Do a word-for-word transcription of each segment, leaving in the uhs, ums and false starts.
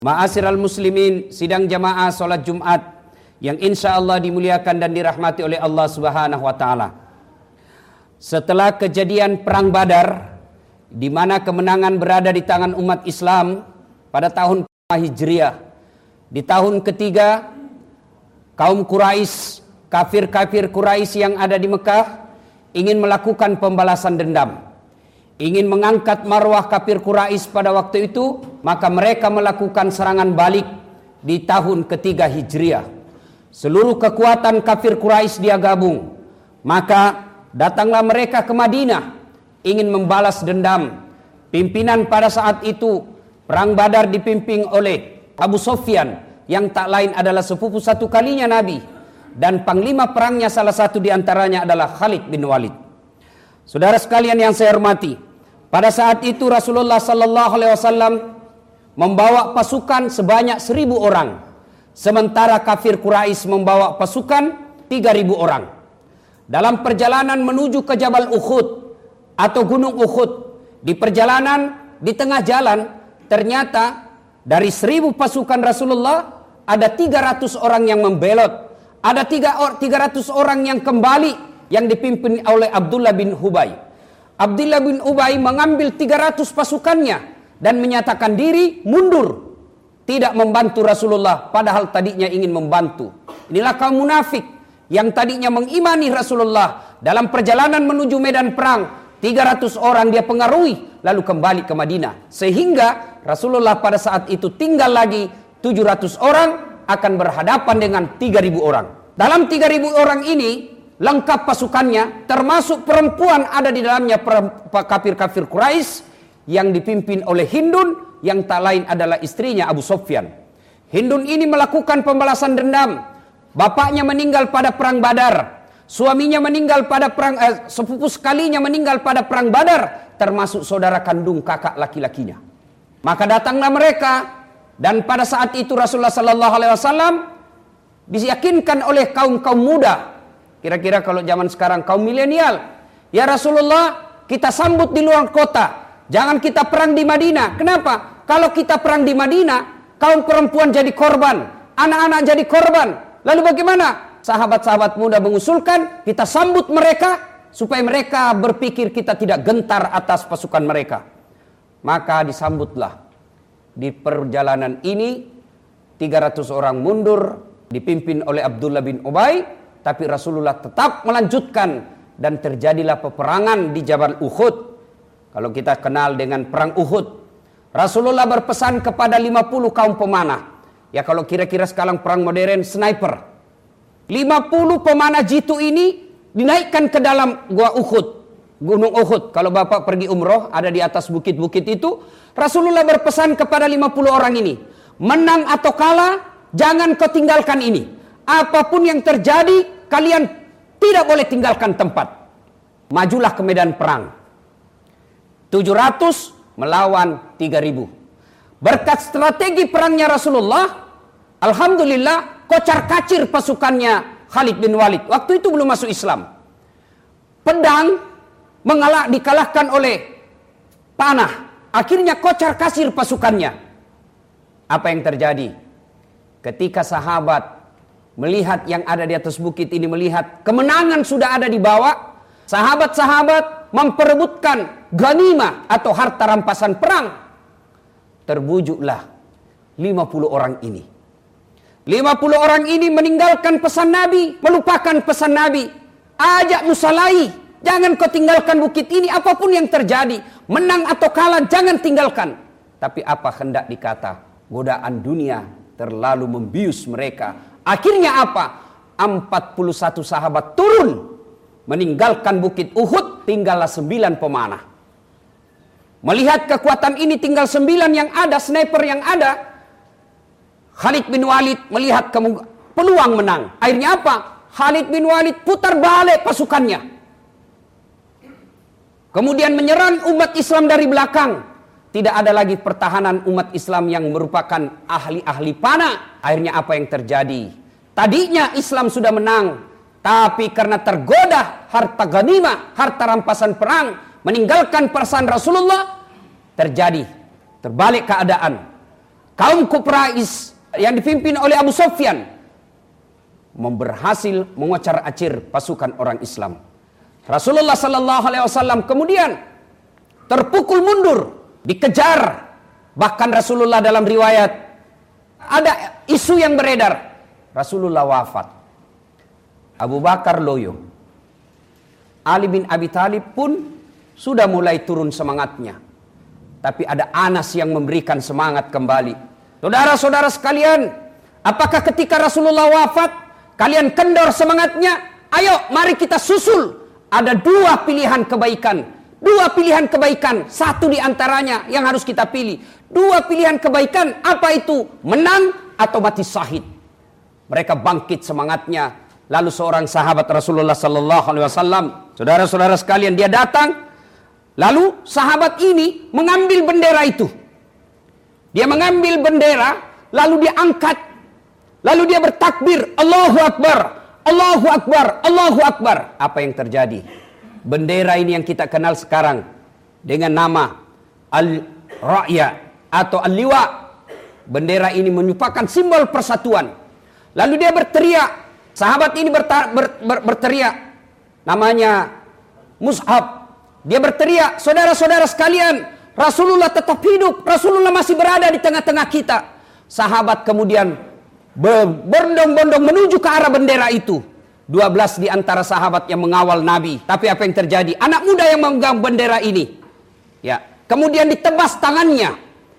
Ma'asyiral muslimin, sidang jamaah salat Jumat yang insya Allah dimuliakan dan dirahmati oleh Allah Subhanahu wa taala. Setelah kejadian perang Badar di mana kemenangan berada di tangan umat Islam pada tahun Hijriah, di tahun ketiga kaum Quraisy, kafir-kafir Quraisy yang ada di Mekah ingin melakukan pembalasan dendam, ingin mengangkat marwah kafir Quraisy pada waktu itu, maka mereka melakukan serangan balik di tahun ketiga Hijriah. Seluruh kekuatan kafir Quraisy dia gabung, maka datanglah mereka ke Madinah ingin membalas dendam. Pimpinan pada saat itu perang Badar dipimpin oleh Abu Sufyan yang tak lain adalah sepupu satu kalinya Nabi, dan panglima perangnya salah satu diantaranya adalah Khalid bin Walid. Saudara sekalian yang saya hormati, pada saat itu Rasulullah Sallallahu Alaihi Wasallam membawa pasukan sebanyak seribu orang, sementara kafir Quraisy membawa pasukan tiga ribu orang. Dalam perjalanan menuju ke Jabal Uhud atau Gunung Uhud, di perjalanan di tengah jalan ternyata dari seribu pasukan Rasulullah ada tiga ratus orang yang membelot, ada tiga ratus orang yang kembali yang dipimpin oleh Abdullah bin Ubay. Abdullah bin Ubay mengambil tiga ratus pasukannya dan menyatakan diri mundur, tidak membantu Rasulullah padahal tadinya ingin membantu. Inilah kaum munafik yang tadinya mengimani Rasulullah. Dalam perjalanan menuju medan perang, tiga ratus orang dia pengaruhi lalu kembali ke Madinah, sehingga Rasulullah pada saat itu tinggal lagi tujuh ratus orang akan berhadapan dengan tiga ribu orang. Dalam tiga ribu orang ini lengkap pasukannya, termasuk perempuan ada di dalamnya, kafir-kafir Quraisy yang dipimpin oleh Hindun yang tak lain adalah istrinya Abu Sufyan. Hindun ini melakukan pembalasan dendam. Bapaknya meninggal pada perang Badar, suaminya meninggal pada perang eh, sepupu sekalinya meninggal pada perang Badar, termasuk saudara kandung kakak laki-lakinya. Maka datanglah mereka, dan pada saat itu Rasulullah Sallallahu Alaihi Wasallam diyakinkan oleh kaum-kaum muda, kira-kira kalau zaman sekarang kaum milenial, ya Rasulullah, kita sambut di luar kota, jangan kita perang di Madinah. Kenapa? Kalau kita perang di Madinah, kaum perempuan jadi korban, anak-anak jadi korban. Lalu bagaimana? Sahabat-sahabat muda mengusulkan kita sambut mereka supaya mereka berpikir kita tidak gentar atas pasukan mereka. Maka disambutlah. Di perjalanan ini tiga ratus orang mundur dipimpin oleh Abdullah bin Ubay, tapi Rasulullah tetap melanjutkan dan terjadilah peperangan di Jabal Uhud. Kalau kita kenal dengan perang Uhud, Rasulullah berpesan kepada lima puluh kaum pemanah. Ya kalau kira-kira sekarang perang modern, sniper. lima puluh pemanah jitu ini dinaikkan ke dalam gua Uhud, Gunung Uhud. Kalau Bapak pergi umroh, ada di atas bukit-bukit itu, Rasulullah berpesan kepada lima puluh orang ini, menang atau kalah, jangan kau tinggalkan ini. Apapun yang terjadi, kalian tidak boleh tinggalkan tempat. Majulah ke medan perang. tujuh ratus melawan tiga ribu. Berkat strategi perangnya Rasulullah, alhamdulillah kocar-kacir pasukannya Khalid bin Walid. Waktu itu belum masuk Islam. Pedang mengalah, dikalahkan oleh panah. Akhirnya kocar-kacir pasukannya. Apa yang terjadi? Ketika sahabat melihat yang ada di atas bukit ini, melihat kemenangan sudah ada di bawah, sahabat-sahabat memperebutkan ghanimah atau harta rampasan perang. Terbujuklah lima puluh orang ini. lima puluh orang ini meninggalkan pesan Nabi, melupakan pesan Nabi. Ajak musalahi, jangan kau tinggalkan bukit ini apapun yang terjadi. Menang atau kalah jangan tinggalkan. Tapi apa hendak dikata? Godaan dunia terlalu membius mereka. Akhirnya apa? empat puluh satu sahabat turun meninggalkan bukit Uhud, tinggallah sembilan pemanah. Melihat kekuatan ini tinggal sembilan yang ada, sniper yang ada, Khalid bin Walid melihat peluang menang. Akhirnya apa? Khalid bin Walid putar balik pasukannya. Kemudian menyerang umat Islam dari belakang. Tidak ada lagi pertahanan umat Islam yang merupakan ahli-ahli panah. Akhirnya apa yang terjadi? Tadinya Islam sudah menang, tapi karena tergoda harta ghanimah, harta rampasan perang, meninggalkan pesan Rasulullah, terjadi terbalik keadaan. kaum Quraisy yang dipimpin oleh Abu Sufyan berhasil mengocar-acir pasukan orang Islam. Rasulullah sallallahu alaihi wasallam kemudian terpukul mundur, dikejar. Bahkan Rasulullah dalam riwayat ada isu yang beredar, Rasulullah wafat. Abu Bakar loyo. Ali bin Abi Thalib pun sudah mulai turun semangatnya. Tapi ada Anas yang memberikan semangat kembali. Saudara-saudara sekalian, apakah ketika Rasulullah wafat kalian kendor semangatnya? Ayo mari kita susul. Ada dua pilihan kebaikan. Dua pilihan kebaikan. Satu di antaranya yang harus kita pilih. Dua pilihan kebaikan. Apa itu? Menang atau mati syahid. Mereka bangkit semangatnya. Lalu seorang sahabat Rasulullah sallallahu alaihi wasallam, saudara-saudara sekalian, dia datang. Lalu sahabat ini mengambil bendera itu. Dia mengambil bendera, lalu dia angkat. Lalu dia bertakbir, Allahu Akbar, Allahu Akbar, Allahu Akbar. Apa yang terjadi? Bendera ini yang kita kenal sekarang dengan nama Al-Ra'ya atau Al-Liwa. Bendera ini merupakan simbol persatuan. Lalu dia berteriak, sahabat ini berta, ber, ber, berteriak, namanya Mus'ab. Dia berteriak, saudara-saudara sekalian, Rasulullah tetap hidup, Rasulullah masih berada di tengah-tengah kita. Sahabat kemudian berbondong-bondong menuju ke arah bendera itu. Dua belas di antara sahabat yang mengawal Nabi. Tapi apa yang terjadi? Anak muda yang memegang bendera ini, ya, kemudian ditebas tangannya.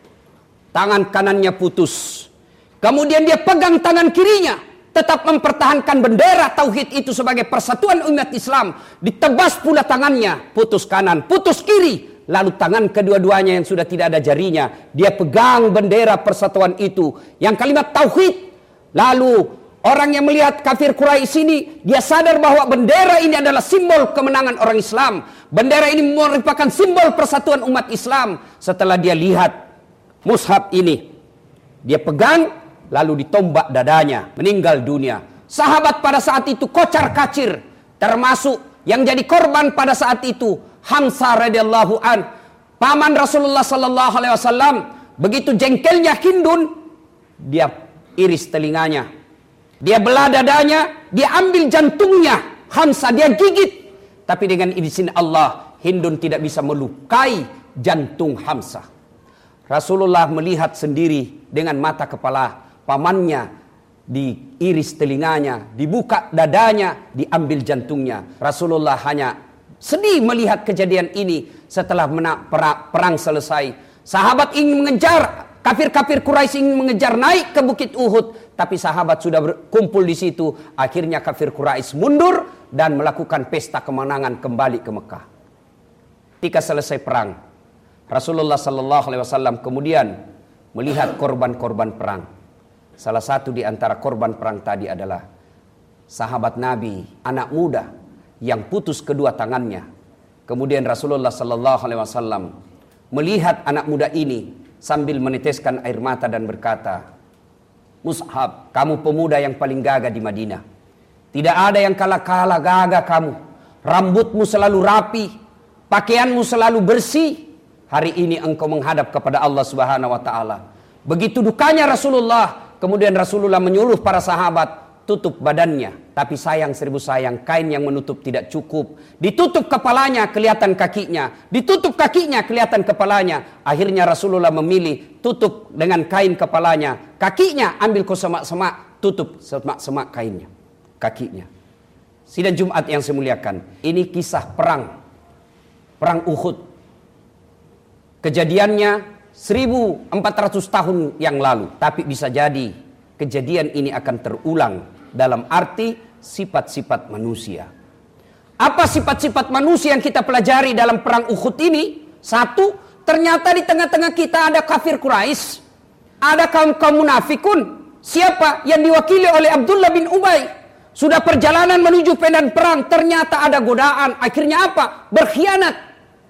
Tangan kanannya putus. Kemudian dia pegang tangan kirinya, tetap mempertahankan bendera tauhid itu sebagai persatuan umat Islam. Ditebas pula tangannya, putus kanan, putus kiri. Lalu tangan kedua-duanya yang sudah tidak ada jarinya, dia pegang bendera persatuan itu, yang kalimat tauhid. Lalu orang yang melihat kafir Quraisy ini, dia sadar bahwa bendera ini adalah simbol kemenangan orang Islam. Bendera ini merupakan simbol persatuan umat Islam. Setelah dia lihat mushaf ini, dia pegang, lalu ditombak dadanya, meninggal dunia. Sahabat pada saat itu kocar kacir, termasuk yang jadi korban pada saat itu Hamzah radhiyallahu an, paman Rasulullah sallallahu alaihi wasallam. Begitu jengkelnya Hindun, dia iris telinganya, dia belah dadanya, dia ambil jantungnya Hamzah, dia gigit. Tapi dengan izin Allah, Hindun tidak bisa melukai jantung Hamzah. Rasulullah melihat sendiri dengan mata kepala, pamannya diiris telinganya, dibuka dadanya, diambil jantungnya. Rasulullah hanya sedih melihat kejadian ini. Setelah mena- perang, perang selesai, sahabat ingin mengejar, kafir-kafir Quraisy ingin mengejar naik ke bukit Uhud, tapi sahabat sudah berkumpul di situ. Akhirnya kafir Quraisy mundur dan melakukan pesta kemenangan kembali ke Mekah. Ketika selesai perang, Rasulullah sallallahu alaihi wasallam kemudian melihat korban-korban perang. Salah satu di antara korban perang tadi adalah sahabat Nabi, anak muda yang putus kedua tangannya. Kemudian Rasulullah sallallahu alaihi wasallam melihat anak muda ini sambil meneteskan air mata dan berkata, Mus'ab, kamu pemuda yang paling gagah di Madinah. Tidak ada yang kalah-kalah gagah kamu. Rambutmu selalu rapi, pakaianmu selalu bersih. Hari ini engkau menghadap kepada Allah Subhanahu wa taala. Begitu dukanya Rasulullah, kemudian Rasulullah menyuruh para sahabat tutup badannya. Tapi sayang seribu sayang, kain yang menutup tidak cukup. Ditutup kepalanya, kelihatan kakinya. Ditutup kakinya, kelihatan kepalanya. Akhirnya Rasulullah memilih tutup dengan kain kepalanya. Kakinya ambil ke semak-semak, tutup semak-semak kainnya, kakinya. Sidang Jumat yang saya muliakan, ini kisah perang Perang Uhud. Kejadiannya seribu empat ratus tahun yang lalu. Tapi bisa jadi kejadian ini akan terulang dalam arti sifat-sifat manusia. Apa sifat-sifat manusia yang kita pelajari dalam perang Uhud ini? Satu, ternyata di tengah-tengah kita ada kafir Quraisy, ada kaum-kaum munafikun. Siapa? Yang diwakili oleh Abdullah bin Ubay. Sudah perjalanan menuju medan perang, ternyata ada godaan. Akhirnya apa? Berkhianat.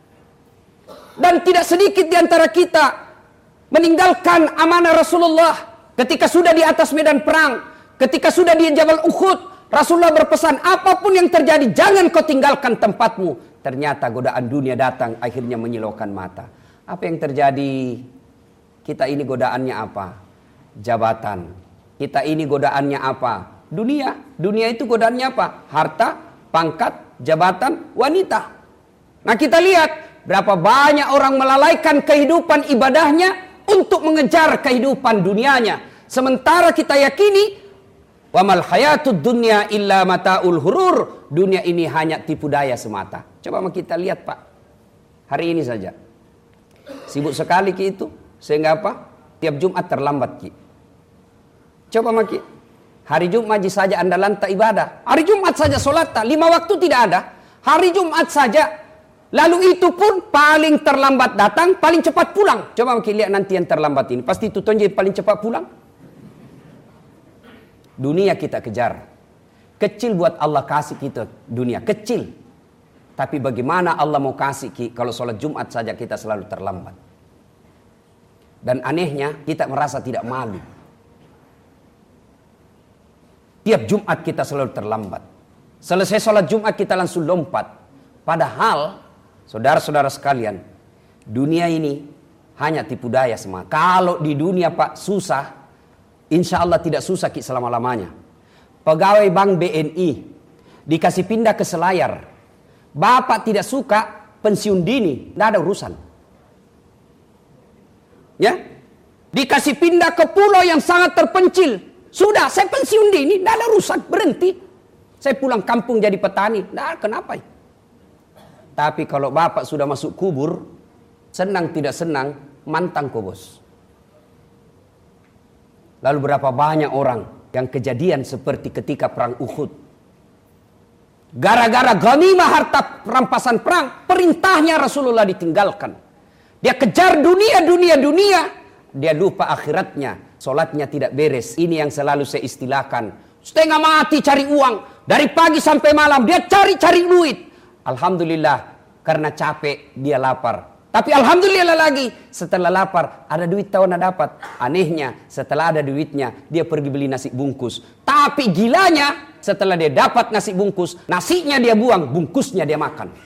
Dan tidak sedikit di antara kita meninggalkan amanah Rasulullah. Ketika sudah di atas medan perang, ketika sudah di Jabal Uhud, Rasulullah berpesan, apapun yang terjadi, jangan kau tinggalkan tempatmu. Ternyata godaan dunia datang, akhirnya menyilaukan mata. Apa yang terjadi? Kita ini godaannya apa? jabatan. Kita ini godaannya apa? Dunia. Dunia itu godaannya apa? Harta, pangkat, jabatan, wanita. Nah kita lihat berapa banyak orang melalaikan kehidupan ibadahnya untuk mengejar kehidupan dunianya. Sementara kita yakini wa mal hayatud dunya illa mataul hurur. Dunia ini hanya tipu daya semata. Coba kita lihat Pak. Hari ini saja. Sibuk sekali Ki itu. Sehingga apa? Tiap Jumat terlambat Ki. Coba Maki. Hari Jumat saja Anda lantak ibadah. Hari Jumat saja solat. Lima waktu tidak ada. Hari Jumat saja. Lalu itu pun paling terlambat datang, paling cepat pulang. Coba Maki lihat nanti yang terlambat ini. Pasti itu tonjol paling cepat pulang. Dunia kita kejar. Kecil buat Allah kasih kita dunia. Kecil. Tapi bagaimana Allah mau kasih Ki kalau sholat Jumat saja kita selalu terlambat. Dan anehnya kita merasa tidak malu. Tiap Jumat kita selalu terlambat. Selesai sholat Jumat kita langsung lompat. Padahal saudara-saudara sekalian, dunia ini hanya tipu daya semata. Kalau di dunia Pak susah, insya Allah tidak susah Ki selama-lamanya. Pegawai bank B N I dikasih pindah ke Selayar. Bapak tidak suka pensiun dini, tidak ada urusan. Ya, dikasih pindah ke pulau yang sangat terpencil. Sudah, saya pensiun dini, tidak ada urusan, berhenti. Saya pulang kampung jadi petani, tidak kenapa. Tapi kalau bapak sudah masuk kubur, senang tidak senang, mantang kok bos. Lalu berapa banyak orang yang kejadian seperti ketika perang Uhud. Gara-gara ghanimah harta rampasan perang, perintahnya Rasulullah ditinggalkan. Dia kejar dunia, dunia, dunia. Dia lupa akhiratnya. Solatnya tidak beres. Ini yang selalu saya istilahkan. Setengah mati cari uang. Dari pagi sampai malam dia cari-cari duit. Alhamdulillah. Karena capek dia lapar. Tapi alhamdulillah lagi. Setelah lapar ada duit tahu nak dapat. Anehnya setelah ada duitnya dia pergi beli nasi bungkus. Tapi gilanya setelah dia dapat nasi bungkus. Nasinya dia buang. Bungkusnya dia makan.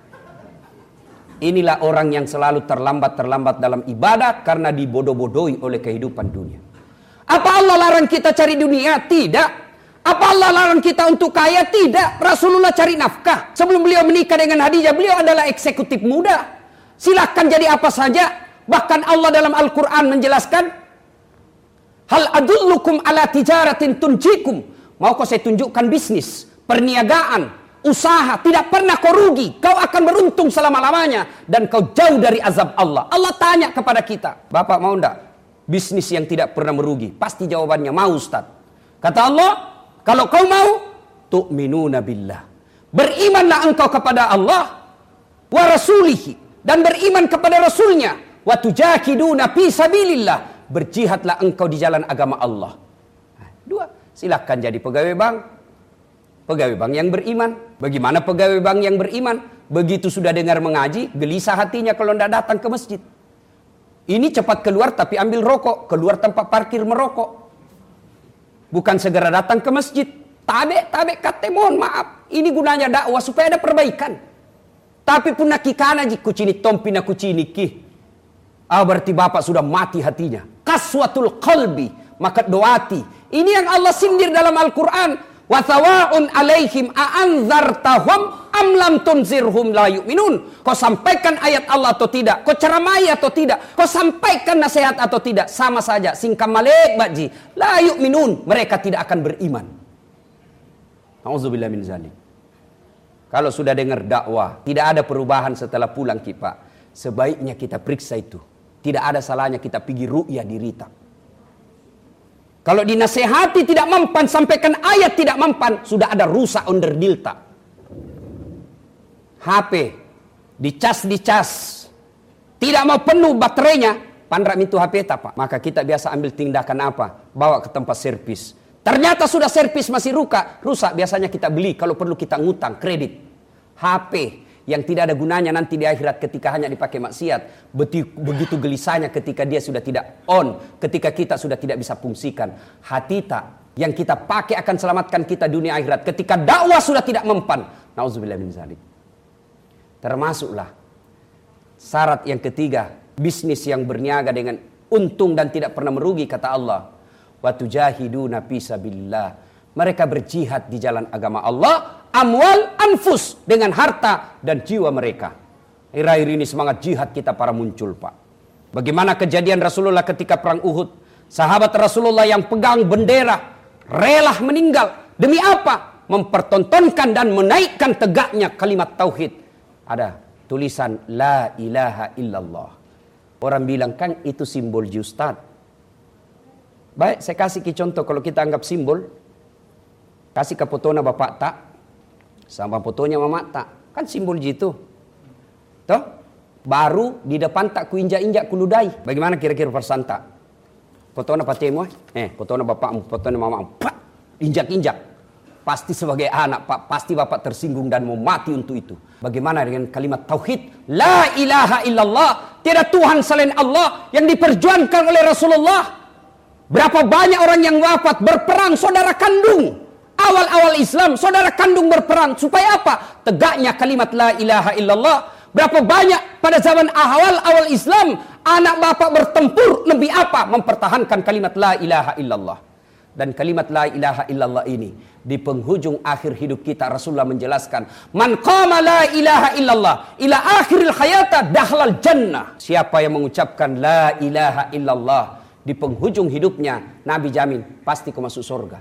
Inilah orang yang selalu terlambat-terlambat dalam ibadah karena dibodoh-bodohi oleh kehidupan dunia. Apa Allah larang kita cari dunia? Tidak. Apa Allah larang kita untuk kaya? Tidak. Rasulullah cari nafkah. Sebelum beliau menikah dengan Khadijah, beliau adalah eksekutif muda. Silahkan jadi apa saja. Bahkan Allah dalam Al-Quran menjelaskan, hal adullukum ala tijaratin tunjikum. Mau kau saya tunjukkan bisnis, perniagaan, usaha, tidak pernah kau rugi. Kau akan beruntung selama-lamanya. Dan kau jauh dari azab Allah. Allah tanya kepada kita, Bapak mau enggak bisnis yang tidak pernah merugi? Pasti jawabannya mau Ustaz. Kata Allah, kalau kau mau, tu'minuna billah. Berimanlah engkau kepada Allah wa rasulihi, dan beriman kepada Rasulnya. Wa tujahiduna fi sabilillah. Berjihadlah engkau di jalan agama Allah. Dua, silahkan jadi pegawai bank. Pegawai bank yang beriman. Bagaimana pegawai bank yang beriman? Begitu sudah dengar mengaji, gelisah hatinya kalau tidak datang ke masjid. Ini cepat keluar tapi ambil rokok. Keluar tempat parkir merokok. Bukan segera datang ke masjid. Tabe, tabe, kate mohon maaf. Ini gunanya dakwah supaya ada perbaikan. Tapi pun nakikana ji kucini tompi na kucini ki. Ah berarti bapak sudah mati hatinya. Kaswatul qalbi. Maka doati. Ini yang Allah sindir dalam Al-Quran. Wa thawa'un alaihim a'anzartahum am lam tunzirhum la yu'minun. Kau sampaikan ayat Allah atau tidak, kau ceramai atau tidak, kau sampaikan nasihat atau tidak, sama saja. Singkam malik baji la yu'minun, mereka tidak akan beriman. Nauzubillah min zalik. Kalau sudah dengar dakwah tidak ada perubahan setelah pulang kita, sebaiknya kita periksa itu. Tidak ada salahnya kita pergi ru'yah di Rita. Kalau dinasehati tidak mempan, sampaikan ayat tidak mempan, sudah ada rusak under dilta. H P dicas-dicas, tidak mau penuh baterainya, pandra mintu H P tak Pak. Maka kita biasa ambil tindakan apa? Bawa ke tempat servis. Ternyata sudah servis masih rusak, rusak biasanya kita beli kalau perlu kita ngutang kredit. H P yang tidak ada gunanya nanti di akhirat ketika hanya dipakai maksiat. Begitu gelisahnya ketika dia sudah tidak on, ketika kita sudah tidak bisa fungsikan. Hati tak yang kita pakai akan selamatkan kita dunia akhirat ketika dakwah sudah tidak mempan. Nauzubillah min zalik. Termasuklah syarat yang ketiga, bisnis yang berniaga dengan untung dan tidak pernah merugi, kata Allah. Wa tujahiduna fi sabilillah. Mereka berjihad di jalan agama Allah, amwal anfus, dengan harta dan jiwa mereka. Akhir-akhir ini semangat jihad kita para muncul, Pak. Bagaimana kejadian Rasulullah ketika perang Uhud? Sahabat Rasulullah yang pegang bendera rela meninggal. Demi apa? Mempertontonkan dan menaikkan tegaknya kalimat tauhid. Ada tulisan la ilaha illallah. Orang bilang, kan itu simbol Ustaz. Baik, saya kasih ke contoh kalau kita anggap simbol. Kasih ke fotona bapak tak, sama fotonya mama tak. Kan simbol gitu. Toh? Baru di depan tak kuinjak-injak kuludai. Bagaimana kira-kira perasaan tak? Fotona patemu, eh, fotona bapakmu, fotona mamamu, pak, injak-injak. Pasti sebagai anak, Pak, pasti bapak tersinggung dan mau mati untuk itu. Bagaimana dengan kalimat tauhid? La ilaha illallah. Tiada Tuhan selain Allah yang diperjuangkan oleh Rasulullah. Berapa banyak orang yang wafat berperang, saudara kandung. Awal-awal Islam, saudara kandung berperang. Supaya apa? Tegaknya kalimat la ilaha illallah. Berapa banyak pada zaman awal-awal Islam, anak bapak bertempur, lebih apa? Mempertahankan kalimat la ilaha illallah. Dan kalimat la ilaha illallah ini, di penghujung akhir hidup kita, Rasulullah menjelaskan, man qama la ilaha illallah ila akhiril hayata dakhalal jannah. Siapa yang mengucapkan la ilaha illallah di penghujung hidupnya, Nabi jamin pasti kau masuk surga.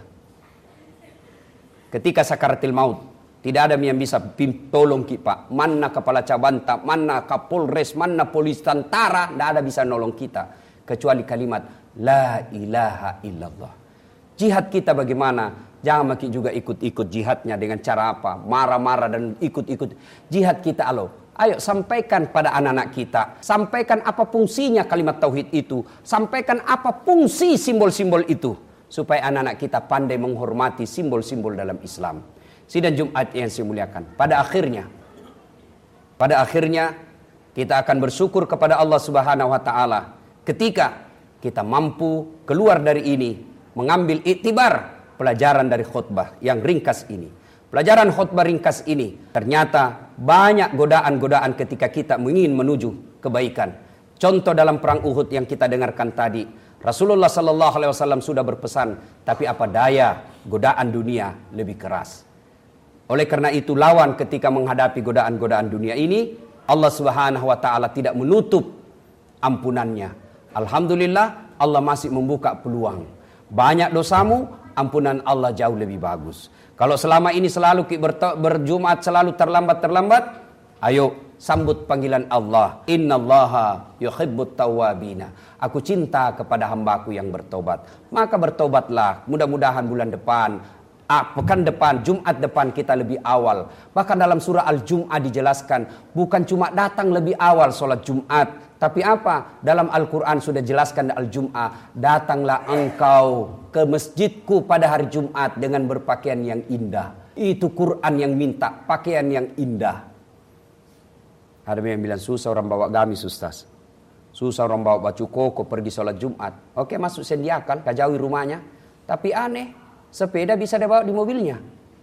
Ketika sakaratil maut, tidak ada yang bisa tolong kita. Mana kepala cabanta, mana kapolres, mana polis tentara, tidak ada bisa nolong kita kecuali kalimat la ilaha illallah. Jihad kita bagaimana? Jangan makin juga ikut-ikut jihadnya dengan cara apa? Marah-marah dan ikut-ikut. Jihad kita alo. Ayo sampaikan pada anak-anak kita. Sampaikan apa fungsinya kalimat tauhid itu. Sampaikan apa fungsi simbol-simbol itu. Supaya anak-anak kita pandai menghormati simbol-simbol dalam Islam. Sidang Jumat yang saya muliakan. Pada akhirnya. Pada akhirnya kita akan bersyukur kepada Allah Subhanahu wa taala ketika kita mampu keluar dari ini, mengambil iktibar pelajaran dari khutbah yang ringkas ini. Pelajaran khutbah ringkas ini ternyata banyak godaan-godaan ketika kita ingin menuju kebaikan. Contoh dalam perang Uhud yang kita dengarkan tadi, Rasulullah sallallahu alaihi wasallam sudah berpesan, tapi apa daya godaan dunia lebih keras. Oleh karena itu lawan ketika menghadapi godaan-godaan dunia ini, Allah Subhanahu wa taala tidak menutup ampunannya. Alhamdulillah Allah masih membuka peluang. Banyak dosamu, ampunan Allah jauh lebih bagus. Kalau selama ini selalu berjumat selalu terlambat-terlambat, ayo sambut panggilan Allah. Innallaha yuhibbut tawwabina. Aku cinta kepada hambaku yang bertobat. Maka bertobatlah. Mudah-mudahan bulan depan, ah, pekan depan, Jumat depan kita lebih awal. Bahkan dalam surah Al-Jum'ah dijelaskan, bukan cuma datang lebih awal sholat Jumat. Tapi apa? Dalam Al-Quran sudah jelaskan Al-Jum'ah. Datanglah engkau ke masjidku pada hari Jumat dengan berpakaian yang indah. Itu Quran yang minta pakaian yang indah. Ada yang bilang susah orang bawa gamis, Ustaz. Susah orang bawa baju koko pergi sholat Jumat. Oke, masuk sediakan, kajauhi rumahnya. Tapi aneh, sepeda bisa dibawa di mobilnya.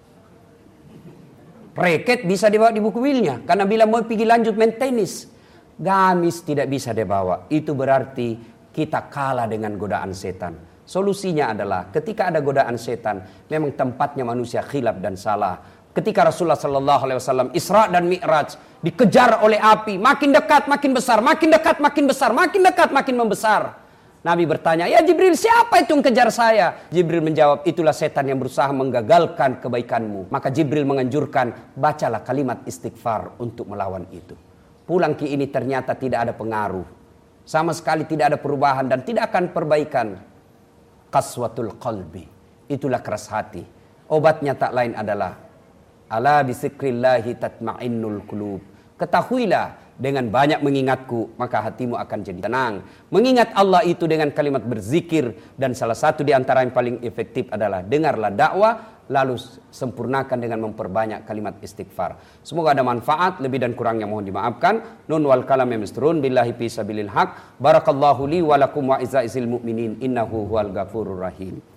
Reket bisa dibawa di mobilnya. Karena bila mau pergi lanjut main tenis. Gamis tidak bisa dibawa. Itu berarti kita kalah dengan godaan setan. Solusinya adalah ketika ada godaan setan, memang tempatnya manusia khilaf dan salah. Ketika Rasulullah sallallahu alaihi wasallam Isra dan Mi'raj dikejar oleh api, makin dekat makin besar, makin dekat makin besar, makin dekat makin membesar. Nabi bertanya, "Ya Jibril, siapa itu yang kejar saya?" Jibril menjawab, "Itulah setan yang berusaha menggagalkan kebaikanmu." Maka Jibril menganjurkan, bacalah kalimat istighfar untuk melawan itu. Pulang ke ini ternyata tidak ada pengaruh. Sama sekali tidak ada perubahan dan tidak akan perbaikan. Qaswatul qalbi. Itulah keras hati. Obatnya tak lain adalah ala bisikrillahi tatma'innul qulub. Ketahuilah dengan banyak mengingatku maka hatimu akan jadi tenang. Mengingat Allah itu dengan kalimat berzikir, dan salah satu di antara yang paling efektif adalah dengarlah dakwah lalu sempurnakan dengan memperbanyak kalimat istighfar. Semoga ada manfaat, lebih dan kurangnya mohon dimaafkan. Nun wal kalam misturun billahi fi sabilil haq. Barakallahu li wa lakum wa izza'il mu'minin innahu huwal ghafurur rahim.